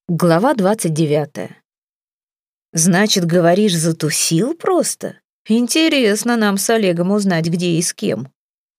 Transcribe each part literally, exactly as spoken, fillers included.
Глава двадцать девятая. «Значит, говоришь, затусил просто? Интересно нам с Олегом узнать, где и с кем».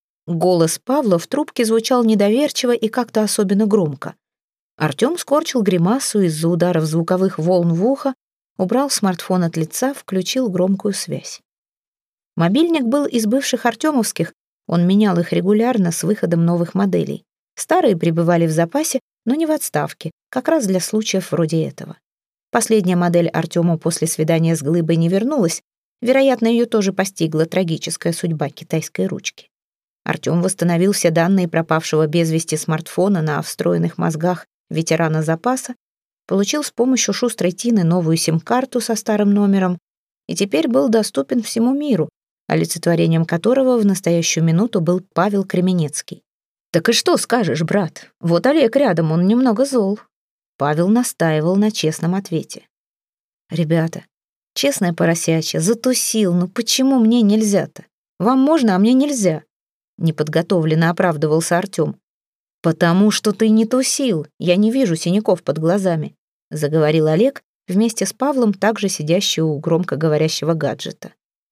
Голос Павла в трубке звучал недоверчиво и как-то особенно громко. Артём скорчил гримасу из-за ударов звуковых волн в ухо, убрал смартфон от лица, включил громкую связь. Мобильник был из бывших артёмовских, он менял их регулярно с выходом новых моделей. Старые пребывали в запасе, но не в отставке, как раз для случаев вроде этого. Последняя модель Артёму после свидания с Глыбой не вернулась, вероятно, её тоже постигла трагическая судьба китайской ручки. Артём восстановил все данные пропавшего без вести смартфона на встроенных мозгах ветерана запаса, получил с помощью шустрой Тины новую сим-карту со старым номером и теперь был доступен всему миру, олицетворением которого в настоящую минуту был Павел Кременецкий. «Так и что скажешь, брат? Вот Олег рядом, он немного зол». Павел настаивал на честном ответе. «Ребята, честное поросячье, затусил, ну почему мне нельзя-то? Вам можно, а мне нельзя?» Неподготовленно оправдывался Артём. «Потому что ты не тусил, я не вижу синяков под глазами», заговорил Олег, вместе с Павлом, также сидящий у громкоговорящего гаджета.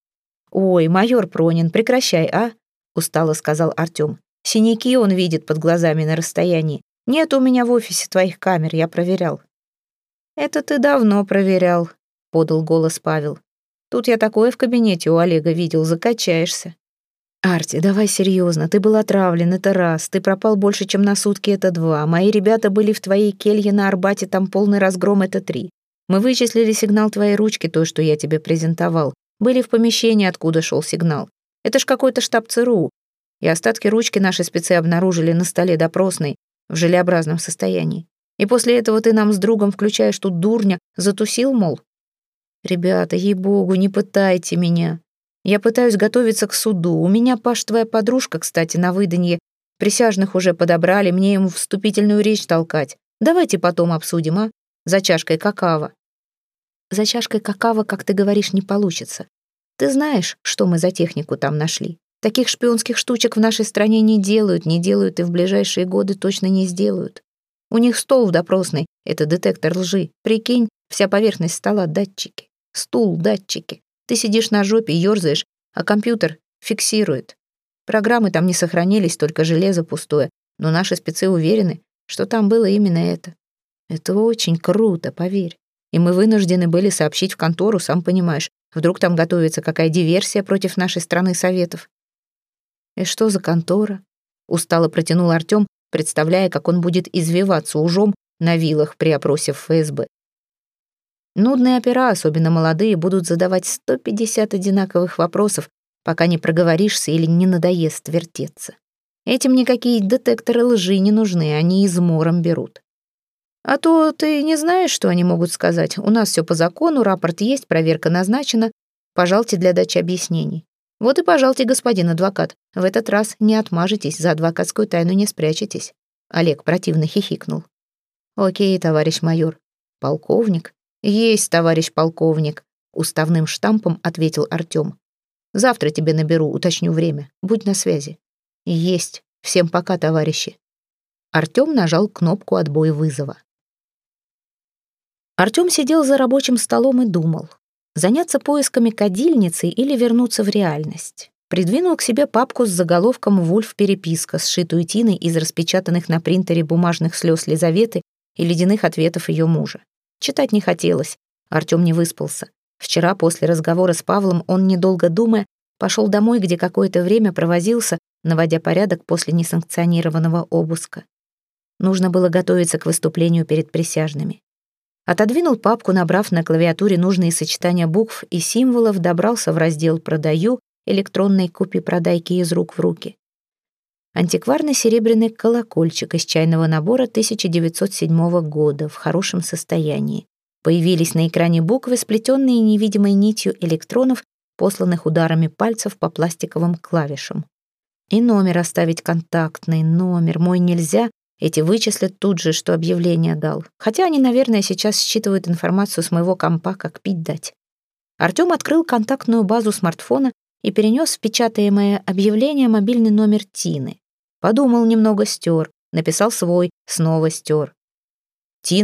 «Ой, майор Пронин, прекращай, а?» устало сказал Артём. «Синяки он видит под глазами на расстоянии. Нет у меня в офисе твоих камер, я проверял». «Это ты давно проверял», — подал голос Павел. «Тут я такое в кабинете у Олега видел, закачаешься». «Арти, давай серьезно, ты был отравлен, это раз, ты пропал больше, чем на сутки, это два, мои ребята были в твоей келье на Арбате, там полный разгром, это три. Мы вычислили сигнал твоей ручки, той, что я тебе презентовал. Были в помещении, откуда шел сигнал. Это ж какой-то штаб ЦРУ. И остатки ручки наши спецы обнаружили на столе допросной в желеобразном состоянии. И после этого ты нам с другом включаешь тут дурня, затусил, мол? Ребята, ей-богу, не пытайте меня. Я пытаюсь готовиться к суду. У меня, Паш, твоя подружка, кстати, на выданье. Присяжных уже подобрали, мне ему вступительную речь толкать. Давайте потом обсудим, а? За чашкой какао. За чашкой какао, как ты говоришь, не получится. Ты знаешь, что мы за технику там нашли? Таких шпионских штучек в нашей стране не делают, не делают и в ближайшие годы точно не сделают. У них стол в допросной — это детектор лжи. Прикинь, вся поверхность стола — датчики. Стул — датчики. Ты сидишь на жопе, ёрзаешь, а компьютер фиксирует. Программы там не сохранились, только железо пустое, но наши спецы уверены, что там было именно это. Это очень круто, поверь. И мы вынуждены были сообщить в контору, сам понимаешь, вдруг там готовится какая диверсия против нашей страны Советов. «И что за контора?» — устало протянул Артём, представляя, как он будет извиваться ужом на вилах при опросе в ФСБ. Нудные опера, особенно молодые, будут задавать сто пятьдесят одинаковых вопросов, пока не проговоришься или не надоест вертеться. Этим никакие детекторы лжи не нужны, они измором берут. А то ты не знаешь, что они могут сказать. У нас все по закону, рапорт есть, проверка назначена. Пожалуйте для дачи объяснений. Вот и пожалуйте, господин адвокат. В этот раз не отмажетесь, за адвокатскую тайну не спрячетесь. Олег противно хихикнул. Окей, товарищ майор. Полковник? Есть, товарищ полковник. Уставным штампом ответил Артём. Завтра тебе наберу, уточню время. Будь на связи. Есть. Всем пока, товарищи. Артём нажал кнопку отбоя вызова. Артём сидел за рабочим столом и думал. Заняться поисками кадильницы или вернуться в реальность. Придвинул к себе папку с заголовком «Вульф-переписка», сшитую Тиной из распечатанных на принтере бумажных слез Лизаветы и ледяных ответов ее мужа. Читать не хотелось, Артём не выспался. Вчера после разговора с Павлом он, недолго думая, пошел домой, где какое-то время провозился, наводя порядок после несанкционированного обыска. Нужно было готовиться к выступлению перед присяжными. Отодвинул папку, набрав на клавиатуре нужные сочетания букв и символов, добрался в раздел «Продаю» электронной купи-продайки из рук в руки. Антикварный серебряный колокольчик из чайного набора тысяча девятьсот седьмого года в хорошем состоянии. Появились на экране буквы, сплетенные невидимой нитью электронов, посланных ударами пальцев по пластиковым клавишам. И номер оставить контактный, номер мой нельзя. Эти вычислят тут же, что объявление дал. Хотя они, наверное, сейчас считывают информацию с моего компа, как пить дать. Артём открыл контактную базу смартфона и перенес в печатаемое объявление мобильный номер Тины. Подумал немного, стер, написал свой, снова стер. «Тина,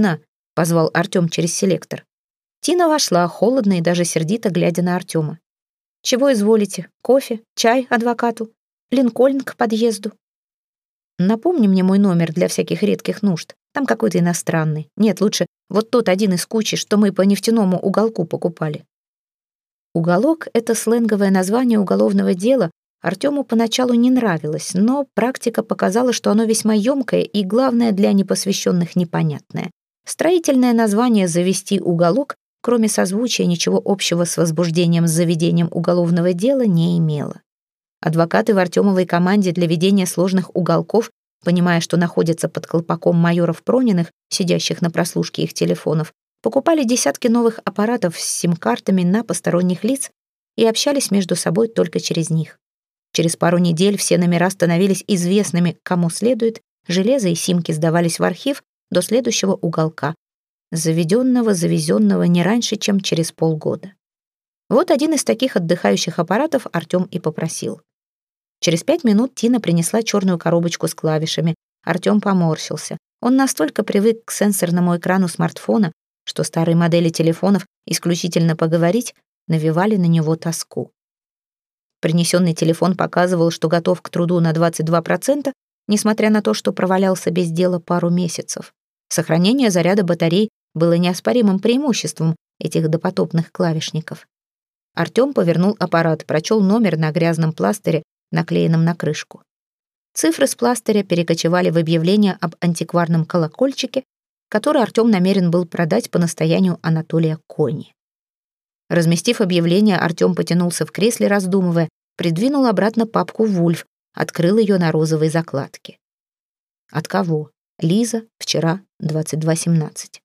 — позвал Артем через селектор. Тина вошла, холодно и даже сердито глядя на Артема. «Чего изволите? Кофе? Чай адвокату? Линкольн к подъезду?» «Напомни мне мой номер для всяких редких нужд. Там какой-то иностранный. Нет, лучше вот тот один из кучи, что мы по нефтяному уголку покупали». Уголок — это сленговое название уголовного дела. Артему поначалу не нравилось, но практика показала, что оно весьма ёмкое и, главное, для непосвященных непонятное. Строительное название «завести уголок», кроме созвучия, ничего общего с возбуждением с заведением уголовного дела не имело. Адвокаты в Артемовой команде для ведения сложных уголков, понимая, что находятся под колпаком майоров Прониных, сидящих на прослушке их телефонов, покупали десятки новых аппаратов с сим-картами на посторонних лиц и общались между собой только через них. Через пару недель все номера становились известными, кому следует, железо и симки сдавались в архив до следующего уголка, заведенного, завезенного не раньше, чем через полгода. Вот один из таких отдыхающих аппаратов Артем и попросил. Через пять минут Тина принесла черную коробочку с клавишами. Артем поморщился. Он настолько привык к сенсорному экрану смартфона, что старые модели телефонов исключительно поговорить навевали на него тоску. Принесенный телефон показывал, что готов к труду на двадцать два процента, несмотря на то, что провалялся без дела пару месяцев. Сохранение заряда батарей было неоспоримым преимуществом этих допотопных клавишников. Артем повернул аппарат, прочел номер на грязном пластыре, наклеенном на крышку. Цифры с пластыря перекочевали в объявление об антикварном колокольчике, который Артем намерен был продать по настоянию Анатолия Кони. Разместив объявление, Артем потянулся в кресле, раздумывая, придвинул обратно папку «Вульф», открыл ее на розовой закладке. От кого? Лиза, вчера, двадцать два семнадцать.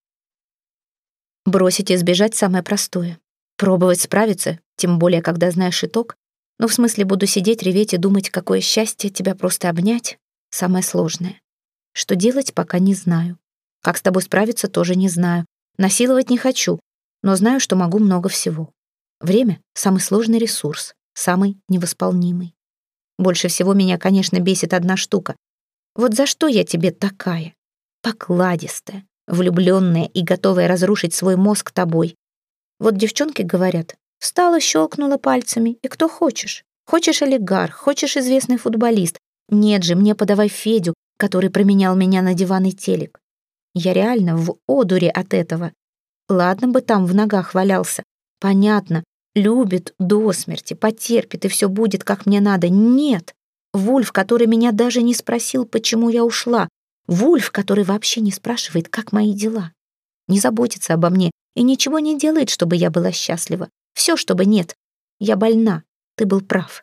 Бросить и сбежать самое простое. Пробовать справиться, тем более, когда знаешь итог. Ну, в смысле, буду сидеть, реветь и думать, какое счастье тебя просто обнять. Самое сложное. Что делать, пока не знаю. Как с тобой справиться, тоже не знаю. Насиловать не хочу, но знаю, что могу много всего. Время — самый сложный ресурс, самый невосполнимый. Больше всего меня, конечно, бесит одна штука. Вот за что я тебе такая? Покладистая, влюбленная и готовая разрушить свой мозг тобой. Вот девчонки говорят, встала, щелкнула пальцами, и кто хочешь. Хочешь олигарх, хочешь известный футболист. Нет же, мне подавай Федю, который променял меня на диван и телек. Я реально в одуре от этого. Ладно бы там в ногах валялся. Понятно, любит до смерти, потерпит, и все будет, как мне надо. Нет. Вульф, который меня даже не спросил, почему я ушла. Вульф, который вообще не спрашивает, как мои дела. Не заботится обо мне и ничего не делает, чтобы я была счастлива. Все, чтобы нет. Я больна. Ты был прав.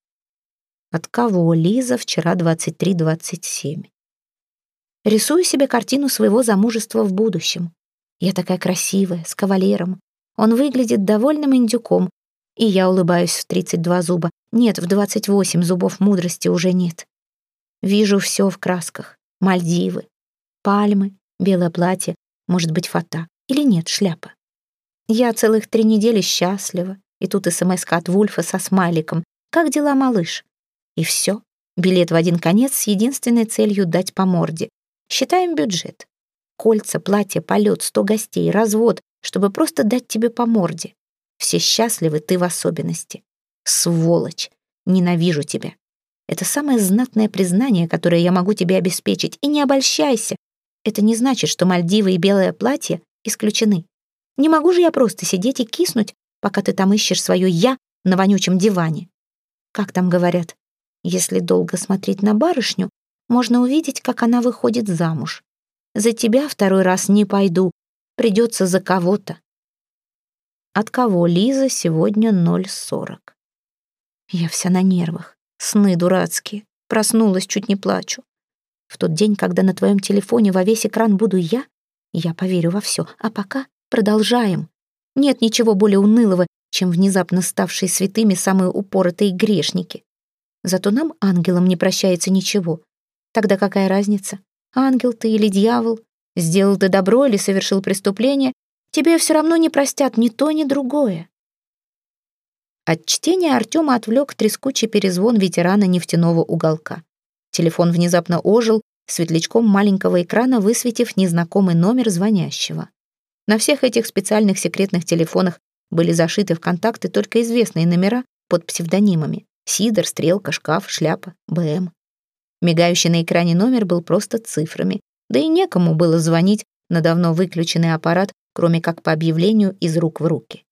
От кого? Лиза, вчера двадцать три двадцать семь. Рисую себе картину своего замужества в будущем. Я такая красивая, с кавалером. Он выглядит довольным индюком. И я улыбаюсь в тридцать два зуба. Нет, в двадцать восемь зубов мудрости уже нет. Вижу все в красках. Мальдивы, пальмы, белое платье, может быть, фата. Или нет, шляпа. Я целых три недели счастлива. И тут смс-ка от Вульфа со смайликом. «Как дела, малыш?» И все. Билет в один конец с единственной целью дать по морде. Считаем бюджет. Кольца, платье, полет, сто гостей, развод, чтобы просто дать тебе по морде. Все счастливы, ты в особенности. Сволочь! Ненавижу тебя. Это самое знатное признание, которое я могу тебе обеспечить. И не обольщайся. Это не значит, что Мальдивы и белое платье исключены. Не могу же я просто сидеть и киснуть, пока ты там ищешь свое «я» на вонючем диване. Как там говорят, если долго смотреть на барышню, можно увидеть, как она выходит замуж. За тебя второй раз не пойду, придется за кого-то. От кого? Лиза, сегодня ноль сорок. Я вся на нервах, сны дурацкие, проснулась, чуть не плачу. В тот день, когда на твоем телефоне во весь экран буду я, я поверю во все, а пока продолжаем. Нет ничего более унылого, чем внезапно ставшие святыми самые упоротые грешники. Зато нам, ангелам, не прощается ничего. Тогда какая разница? Ангел ты или дьявол? Сделал ты добро или совершил преступление? Тебе все равно не простят ни то, ни другое. От чтения Артема отвлек трескучий перезвон ветерана нефтяного уголка. Телефон внезапно ожил, светлячком маленького экрана высветив незнакомый номер звонящего. На всех этих специальных секретных телефонах были зашиты в контакты только известные номера под псевдонимами: Сидор, Стрелка, Шкаф, Шляпа, БМ. Мигающий на экране номер был просто цифрами, да и некому было звонить на давно выключенный аппарат, кроме как по объявлению из рук в руки.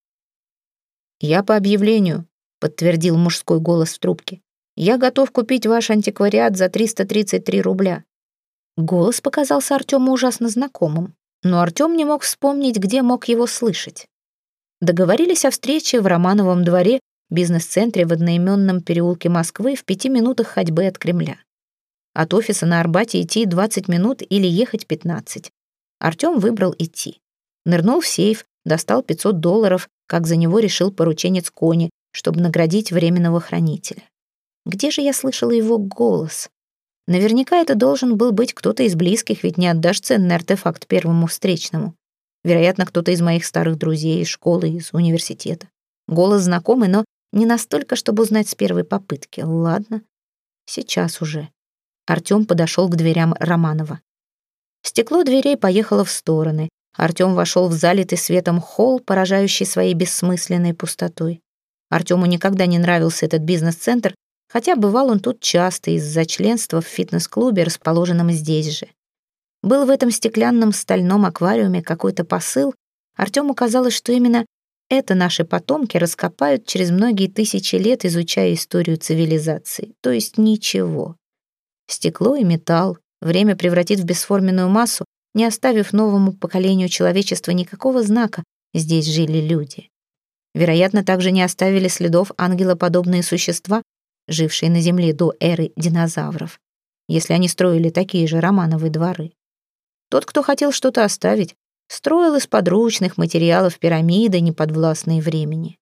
«Я по объявлению», — подтвердил мужской голос в трубке. «Я готов купить ваш антиквариат за триста тридцать три рубля». Голос показался Артему ужасно знакомым, но Артем не мог вспомнить, где мог его слышать. Договорились о встрече в Романовом дворе, бизнес-центре в одноименном переулке Москвы в пяти минутах ходьбы от Кремля. От офиса на Арбате идти двадцать минут или ехать пятнадцать. Артем выбрал идти. Нырнул в сейф, достал пятьсот долларов, как за него решил порученец Кони, чтобы наградить временного хранителя. Где же я слышала его голос? Наверняка это должен был быть кто-то из близких, ведь не отдашь ценный артефакт первому встречному. Вероятно, кто-то из моих старых друзей из школы, из университета. Голос знакомый, но не настолько, чтобы узнать с первой попытки. Ладно, сейчас уже. Артем подошел к дверям Романова. Стекло дверей поехало в стороны. Артем вошел в залитый светом холл, поражающий своей бессмысленной пустотой. Артему никогда не нравился этот бизнес-центр, хотя бывал он тут часто из-за членства в фитнес-клубе, расположенном здесь же. Был в этом стеклянном стальном аквариуме какой-то посыл. Артему казалось, что именно это наши потомки раскопают через многие тысячи лет, изучая историю цивилизации. То есть ничего. Стекло и металл время превратит в бесформенную массу, не оставив новому поколению человечества никакого знака: здесь жили люди. Вероятно, также не оставили следов ангелоподобные существа, жившие на Земле до эры динозавров, если они строили такие же Романовы дворы. Тот, кто хотел что-то оставить, строил из подручных материалов пирамиды, неподвластные времени.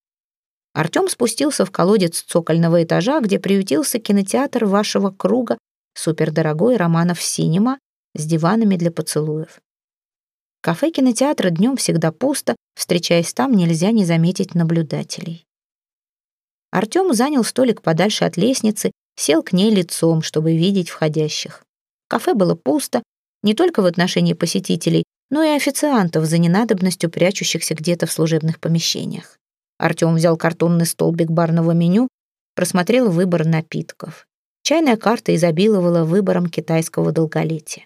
Артем спустился в колодец цокольного этажа, где приютился кинотеатр вашего круга, супердорогой Романов Синема с диванами для поцелуев. Кафе кинотеатра днем всегда пусто, встречаясь там, нельзя не заметить наблюдателей. Артем занял столик подальше от лестницы, сел к ней лицом, чтобы видеть входящих. Кафе было пусто, не только в отношении посетителей, но и официантов, за ненадобностью прячущихся где-то в служебных помещениях. Артем взял картонный столбик барного меню, просмотрел выбор напитков. Чайная карта изобиловала выбором китайского долголетия.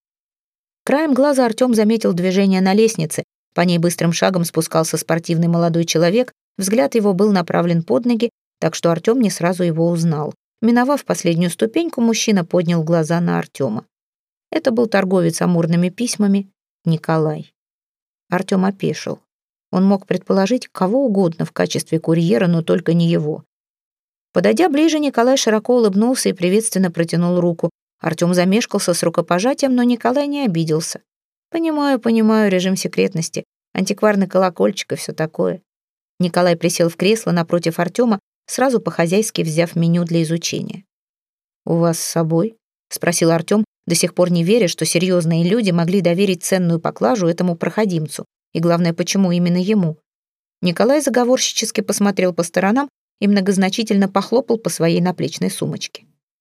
Краем глаза Артем заметил движение на лестнице. По ней быстрым шагом спускался спортивный молодой человек. Взгляд его был направлен под ноги, так что Артем не сразу его узнал. Миновав последнюю ступеньку, мужчина поднял глаза на Артема. Это был торговец амурными письмами Николай. Артем опешил. Он мог предположить кого угодно в качестве курьера, но только не его. Подойдя ближе, Николай широко улыбнулся и приветственно протянул руку. Артем замешкался с рукопожатием, но Николай не обиделся. «Понимаю, понимаю, режим секретности, антикварный колокольчик и все такое». Николай присел в кресло напротив Артема, сразу по-хозяйски взяв меню для изучения. «У вас с собой?» — спросил Артем, до сих пор не веря, что серьезные люди могли доверить ценную поклажу этому проходимцу. И главное, почему именно ему? Николай заговорщически посмотрел по сторонам и многозначительно похлопал по своей наплечной сумочке.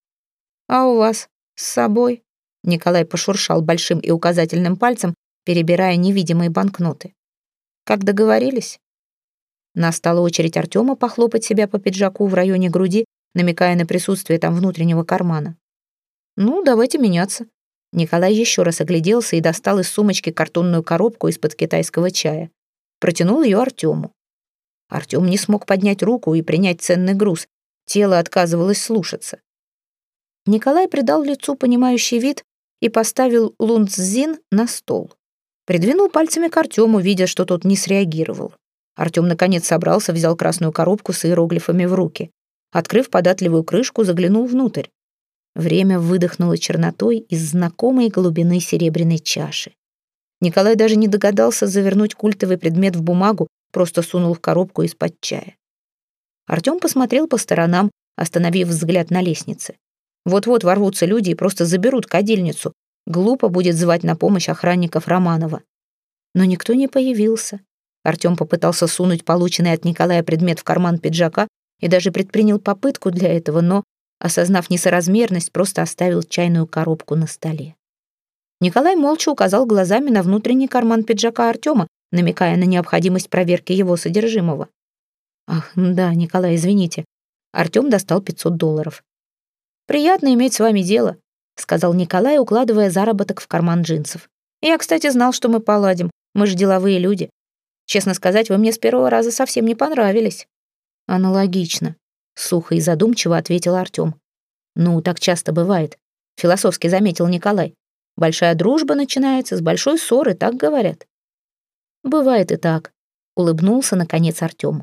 «А у вас с собой?» Николай пошуршал большим и указательным пальцем, перебирая невидимые банкноты. «Как договорились?» Настала очередь Артема похлопать себя по пиджаку в районе груди, намекая на присутствие там внутреннего кармана. «Ну, давайте меняться». Николай еще раз огляделся и достал из сумочки картонную коробку из-под китайского чая. Протянул ее Артему. Артем не смог поднять руку и принять ценный груз. Тело отказывалось слушаться. Николай придал лицу понимающий вид и поставил лунцзин на стол. Придвинул пальцами к Артему, видя, что тот не среагировал. Артем наконец собрался, взял красную коробку с иероглифами в руки. Открыв податливую крышку, заглянул внутрь. Время выдохнуло чернотой из знакомой глубины серебряной чаши. Николай даже не догадался завернуть культовый предмет в бумагу, просто сунул в коробку из-под чая. Артем посмотрел по сторонам, остановив взгляд на лестнице. Вот-вот ворвутся люди и просто заберут кадильницу. Глупо будет звать на помощь охранников Романова. Но никто не появился. Артем попытался сунуть полученный от Николая предмет в карман пиджака и даже предпринял попытку для этого, но Осознав несоразмерность, просто оставил чайную коробку на столе. Николай молча указал глазами на внутренний карман пиджака Артема, намекая на необходимость проверки его содержимого. «Ах, да, Николай, извините». Артем достал пятьсот долларов. «Приятно иметь с вами дело», — сказал Николай, укладывая заработок в карман джинсов. «Я, кстати, знал, что мы поладим. Мы же деловые люди. Честно сказать, вы мне с первого раза совсем не понравились». «Аналогично», — сухо и задумчиво ответил Артем. «Ну, так часто бывает», — философски заметил Николай. «Большая дружба начинается с большой ссоры, так говорят». «Бывает и так», — улыбнулся, наконец, Артем.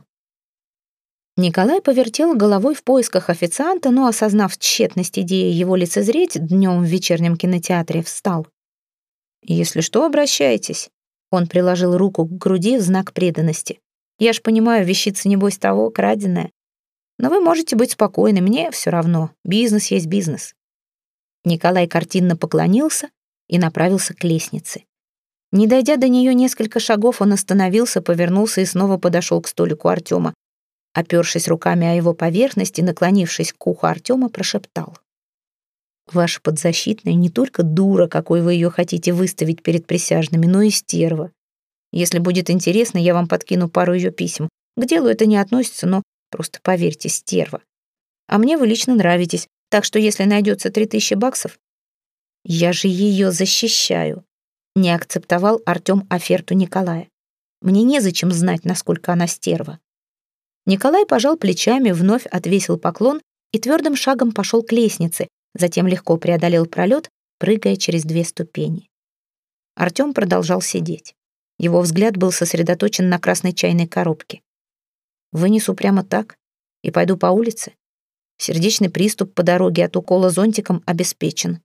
Николай повертел головой в поисках официанта, но, осознав тщетность идеи его лицезреть днем в вечернем кинотеатре, встал. «Если что, обращайтесь». Он приложил руку к груди в знак преданности. «Я ж понимаю, вещица, небось, того, краденая. Но вы можете быть спокойны, мне все равно. Бизнес есть бизнес». Николай картинно поклонился и направился к лестнице. Не дойдя до нее несколько шагов, он остановился, повернулся и снова подошел к столику Артема. Опершись руками о его поверхность и наклонившись к уху Артема, прошептал. «Ваша подзащитная не только дура, какой вы ее хотите выставить перед присяжными, но и стерва. Если будет интересно, я вам подкину пару ее писем. К делу это не относится, но просто поверьте, стерва. А мне вы лично нравитесь, так что если найдется три тысячи баксов, я же ее защищаю». Не акцептовал Артем оферту Николая. «Мне незачем знать, насколько она стерва». Николай пожал плечами, вновь отвесил поклон и твердым шагом пошел к лестнице, затем легко преодолел пролет, прыгая через две ступени. Артем продолжал сидеть. Его взгляд был сосредоточен на красной чайной коробке. «Вынесу прямо так и пойду по улице. Сердечный приступ по дороге от укола зонтиком обеспечен».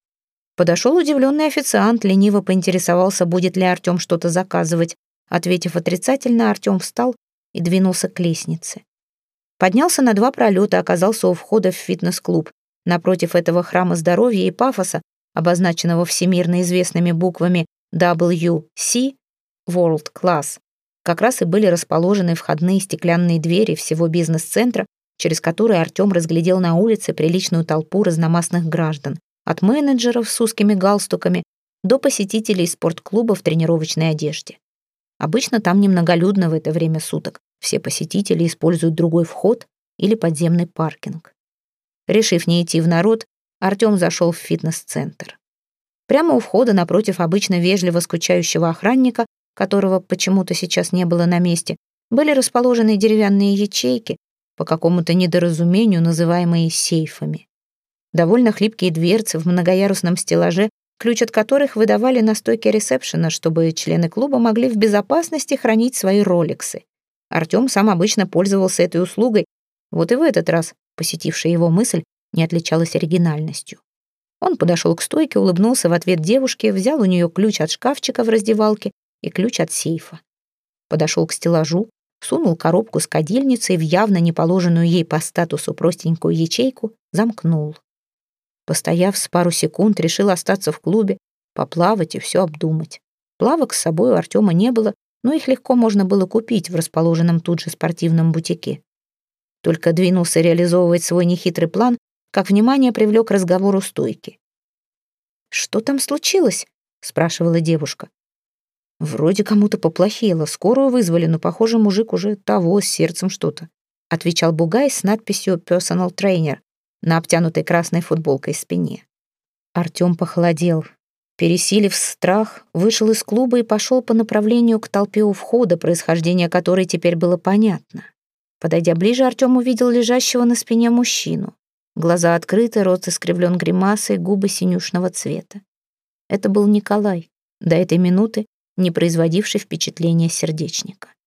Подошел удивленный официант, лениво поинтересовался, будет ли Артем что-то заказывать. Ответив отрицательно, Артем встал и двинулся к лестнице. Поднялся на два пролета, оказался у входа в фитнес-клуб. Напротив этого храма здоровья и пафоса, обозначенного всемирно известными буквами дабл ю си, World Class, как раз и были расположены входные стеклянные двери всего бизнес-центра, через которые Артем разглядел на улице приличную толпу разномастных граждан, от менеджеров с узкими галстуками до посетителей спортклуба в тренировочной одежде. Обычно там немноголюдно в это время суток. Все посетители используют другой вход или подземный паркинг. Решив не идти в народ, Артем зашел в фитнес-центр. Прямо у входа, напротив обычно вежливо скучающего охранника, которого почему-то сейчас не было на месте, были расположены деревянные ячейки, по какому-то недоразумению называемые сейфами. Довольно хлипкие дверцы в многоярусном стеллаже, ключ от которых выдавали на стойке ресепшена, чтобы члены клуба могли в безопасности хранить свои роликсы. Артем сам обычно пользовался этой услугой, вот и в этот раз посетившая его мысль не отличалась оригинальностью. Он подошел к стойке, улыбнулся в ответ девушке, взял у нее ключ от шкафчика в раздевалке и ключ от сейфа. Подошел к стеллажу, сунул коробку с кадильницей в явно не положенную ей по статусу простенькую ячейку, замкнул. Постояв с пару секунд, решил остаться в клубе, поплавать и все обдумать. Плавок с собой у Артема не было, но их легко можно было купить в расположенном тут же спортивном бутике. Только двинулся реализовывать свой нехитрый план, как внимание привлек разговор у стойки. «Что там случилось?» — спрашивала девушка. «Вроде кому-то поплохело, скорую вызвали, но, похоже, мужик уже того, с сердцем что-то», — отвечал бугай с надписью «Personal Trainer» на обтянутой красной футболкой спине. Артем похолодел. Пересилив страх, вышел из клуба и пошел по направлению к толпе у входа, происхождение которой теперь было понятно. Подойдя ближе, Артем увидел лежащего на спине мужчину. Глаза открыты, рот искривлен гримасой, губы синюшного цвета. Это был Николай, до этой минуты не производивший впечатления сердечника.